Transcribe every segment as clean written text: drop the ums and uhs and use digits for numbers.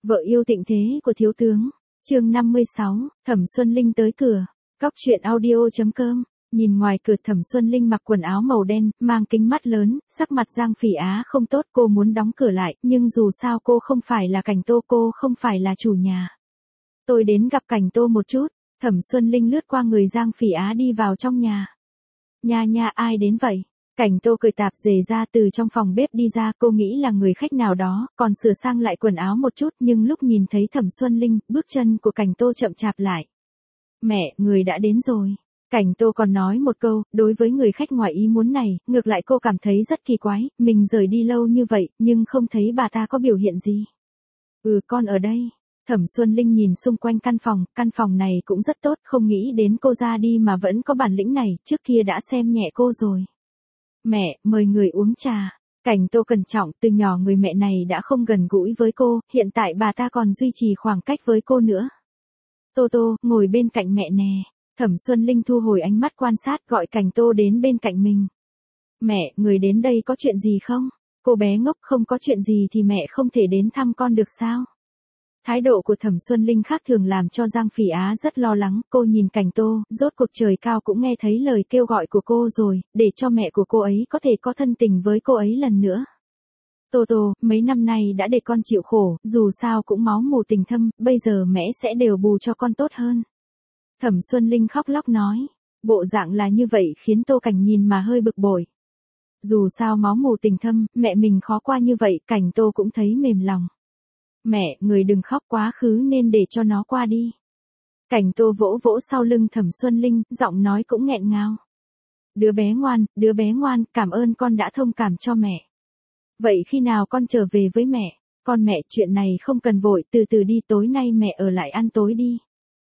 Vợ yêu tịnh thế của thiếu tướng. Chương 56, Thẩm Xuân Linh tới cửa. Cóc truyện audio.com. Nhìn ngoài cửa Thẩm Xuân Linh mặc quần áo màu đen, mang kính mắt lớn, sắc mặt Giang Phỉ Á không tốt, cô muốn đóng cửa lại, nhưng dù sao cô không phải là Cảnh Tô, cô không phải là chủ nhà. Tôi đến gặp Cảnh Tô một chút. Thẩm Xuân Linh lướt qua người Giang Phỉ Á đi vào trong nhà. Nha ai đến vậy? Cảnh Tô cởi tạp dề ra từ trong phòng bếp đi ra, cô nghĩ là người khách nào đó, còn sửa sang lại quần áo một chút, nhưng lúc nhìn thấy Thẩm Xuân Linh, bước chân của Cảnh Tô chậm chạp lại. Mẹ, người đã đến rồi. Cảnh Tô còn nói một câu, đối với người khách ngoài ý muốn này, ngược lại cô cảm thấy rất kỳ quái, mình rời đi lâu như vậy, nhưng không thấy bà ta có biểu hiện gì. Con ở đây. Thẩm Xuân Linh nhìn xung quanh căn phòng này cũng rất tốt, không nghĩ đến cô ra đi mà vẫn có bản lĩnh này, trước kia đã xem nhẹ cô rồi. Mẹ, mời người uống trà. Cảnh Tô cẩn trọng, từ nhỏ người mẹ này đã không gần gũi với cô, hiện tại bà ta còn duy trì khoảng cách với cô nữa. Tô, ngồi bên cạnh mẹ nè. Thẩm Xuân Linh thu hồi ánh mắt quan sát gọi Cảnh Tô đến bên cạnh mình. Mẹ, người đến đây có chuyện gì không? Cô bé ngốc, không có chuyện gì thì mẹ không thể đến thăm con được sao? Thái độ của Thẩm Xuân Linh khác thường làm cho Giang Phỉ Á rất lo lắng, cô nhìn Cảnh Tô, rốt cuộc trời cao cũng nghe thấy lời kêu gọi của cô rồi, để cho mẹ của cô ấy có thể có thân tình với cô ấy lần nữa. Tô, mấy năm nay đã để con chịu khổ, dù sao cũng máu mù tình thâm, bây giờ mẹ sẽ đều bù cho con tốt hơn. Thẩm Xuân Linh khóc lóc nói, bộ dạng là như vậy khiến Tô Cảnh nhìn mà hơi bực bội. Dù sao máu mù tình thâm, mẹ mình khó qua như vậy, Cảnh Tô cũng thấy mềm lòng. Mẹ, người đừng khóc, quá khứ nên để cho nó qua đi. Cảnh Tô vỗ vỗ sau lưng Thẩm Xuân Linh, giọng nói cũng nghẹn ngào. Đứa bé ngoan, cảm ơn con đã thông cảm cho mẹ. Vậy khi nào con trở về với mẹ? Con mẹ, chuyện này không cần vội, từ từ đi, tối nay mẹ ở lại ăn tối đi.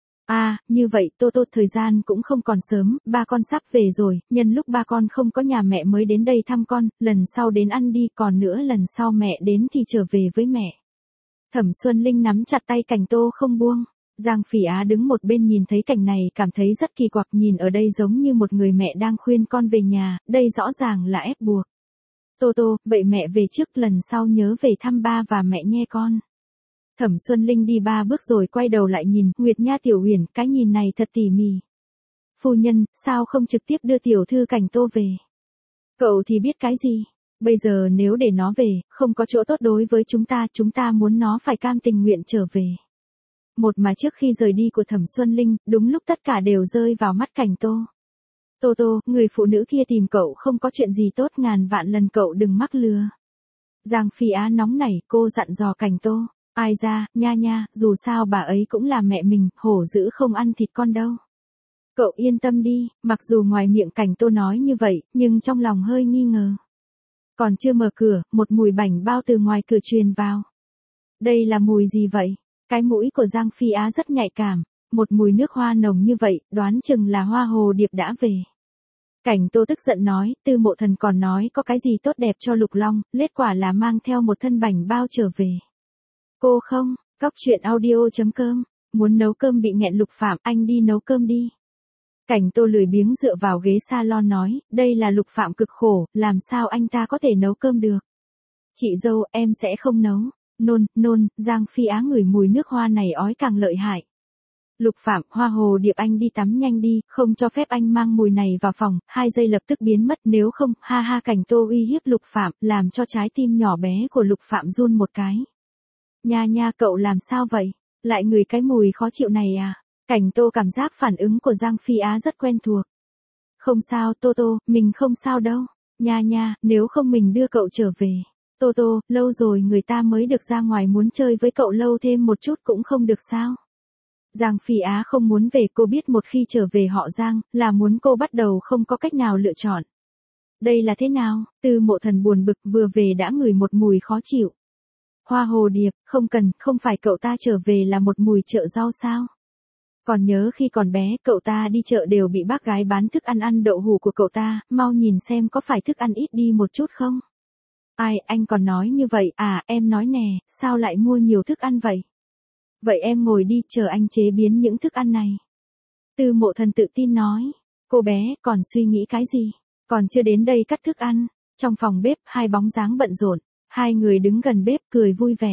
Như vậy Tô, thời gian cũng không còn sớm, ba con sắp về rồi, nhân lúc ba con không có nhà mẹ mới đến đây thăm con, lần sau đến ăn đi, còn nữa lần sau mẹ đến thì trở về với mẹ. Thẩm Xuân Linh nắm chặt tay Cảnh Tô không buông. Giang Phỉ Á đứng một bên nhìn thấy cảnh này cảm thấy rất kỳ quặc, nhìn ở đây giống như một người mẹ đang khuyên con về nhà, đây rõ ràng là ép buộc. Tô, vậy mẹ về trước, lần sau nhớ về thăm ba và mẹ nghe con. Thẩm Xuân Linh đi 3 bước rồi quay đầu lại nhìn, Nguyệt Nha Tiểu Huyền, cái nhìn này thật tỉ mỉ. Phu nhân, sao không trực tiếp đưa tiểu thư Cảnh Tô về? Cậu thì biết cái gì? Bây giờ nếu để nó về, không có chỗ tốt đối với chúng ta muốn nó phải cam tình nguyện trở về. Một mà trước khi rời đi của Thẩm Xuân Linh, đúng lúc tất cả đều rơi vào mắt Cảnh Tô. Tô, người phụ nữ kia tìm cậu không có chuyện gì tốt, ngàn vạn lần cậu đừng mắc lừa. Giang Phi Á nóng nảy, cô dặn dò Cảnh Tô. Ai ra, nha, dù sao bà ấy cũng là mẹ mình, hổ dữ không ăn thịt con đâu. Cậu yên tâm đi, mặc dù ngoài miệng Cảnh Tô nói như vậy, nhưng trong lòng hơi nghi ngờ. Còn chưa mở cửa, một mùi bảnh bao từ ngoài cửa truyền vào. Đây là mùi gì vậy? Cái mũi của Giang Phi Á rất nhạy cảm, một mùi nước hoa nồng như vậy, đoán chừng là Hoa Hồ Điệp đã về. Cảnh Tô tức giận nói, Tư Mộ Thần còn nói có cái gì tốt đẹp cho Lục Long, kết quả là mang theo một thân bảnh bao trở về. Cô không, Cóc truyện audio.com, muốn nấu cơm bị nghẹn Lục Phạm, anh đi nấu cơm đi. Cảnh Tô lười biếng dựa vào ghế salon nói, đây là Lục Phạm cực khổ, làm sao anh ta có thể nấu cơm được. Chị dâu, em sẽ không nấu. Nôn, Giang Phi Á ngửi mùi nước hoa này ói càng lợi hại. Lục Phạm, Hoa Hồ Điệp, anh đi tắm nhanh đi, không cho phép anh mang mùi này vào phòng, 2 giây lập tức biến mất, nếu không, Cảnh Tô uy hiếp Lục Phạm, làm cho trái tim nhỏ bé của Lục Phạm run một cái. Nha, cậu làm sao vậy? Lại ngửi cái mùi khó chịu này à? Cảnh Tô cảm giác phản ứng của Giang Phi Á rất quen thuộc. Không sao, Tô, mình không sao đâu. Nha, nếu không mình đưa cậu trở về. Tô, lâu rồi người ta mới được ra ngoài, muốn chơi với cậu lâu thêm một chút cũng không được sao? Giang Phi Á không muốn về, cô biết một khi trở về họ Giang, là muốn cô bắt đầu không có cách nào lựa chọn. Đây là thế nào? Tư Mộ Thần buồn bực, vừa về đã ngửi một mùi khó chịu. Hoa Hồ Điệp, không phải cậu ta trở về là một mùi chợ rau sao? Còn nhớ khi còn bé, cậu ta đi chợ đều bị bác gái bán thức ăn đậu hũ của cậu ta, mau nhìn xem có phải thức ăn ít đi một chút không? Ai, anh còn nói như vậy, em nói nè, sao lại mua nhiều thức ăn vậy? Vậy em ngồi đi, chờ anh chế biến những thức ăn này. Tư Mộ Thần tự tin nói, cô bé, còn suy nghĩ cái gì? Còn chưa đến đây cắt thức ăn. Trong phòng bếp, 2 bóng dáng bận rộn, 2 người đứng gần bếp cười vui vẻ.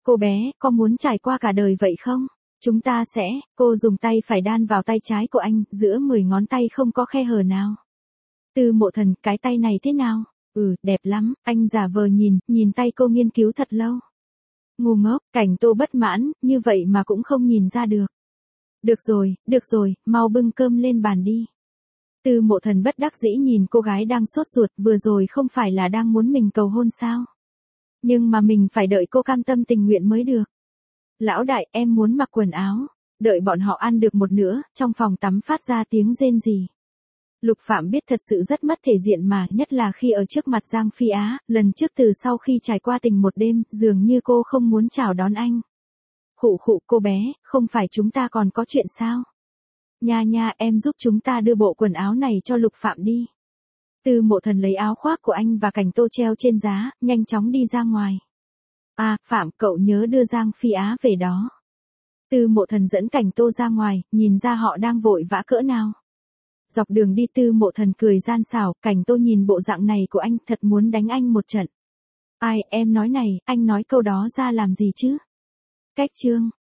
Cô bé, có muốn trải qua cả đời vậy không? Chúng ta sẽ, cô dùng tay phải đan vào tay trái của anh, giữa 10 ngón tay không có khe hở nào. Tư Mộ Thần, cái tay này thế nào? Đẹp lắm, anh giả vờ nhìn tay cô nghiên cứu thật lâu. Ngu ngốc, Cảnh Tô bất mãn, như vậy mà cũng không nhìn ra được. Được rồi, mau bưng cơm lên bàn đi. Tư Mộ Thần bất đắc dĩ nhìn cô gái đang sốt ruột, vừa rồi không phải là đang muốn mình cầu hôn sao? Nhưng mà mình phải đợi cô cam tâm tình nguyện mới được. Lão đại, em muốn mặc quần áo. Đợi bọn họ ăn được một nửa, trong phòng tắm phát ra tiếng rên rỉ. Lục Phạm biết thật sự rất mất thể diện mà, nhất là khi ở trước mặt Giang Phi Á, lần trước từ sau khi trải qua tình một đêm, dường như cô không muốn chào đón anh. Khụ cô bé, không phải chúng ta còn có chuyện sao? Nha, em giúp chúng ta đưa bộ quần áo này cho Lục Phạm đi. Tư Mộ Thần lấy áo khoác của anh và Cảnh Tô treo trên giá, nhanh chóng đi ra ngoài. Phạm, cậu nhớ đưa Giang Phi Á về đó. Tư Mộ Thần dẫn Cảnh Tô ra ngoài, nhìn ra họ đang vội vã cỡ nào. Dọc đường đi Tư Mộ Thần cười gian xảo, Cảnh Tô nhìn bộ dạng này của anh thật muốn đánh anh một trận. Em nói này, anh nói câu đó ra làm gì chứ? Cách chương.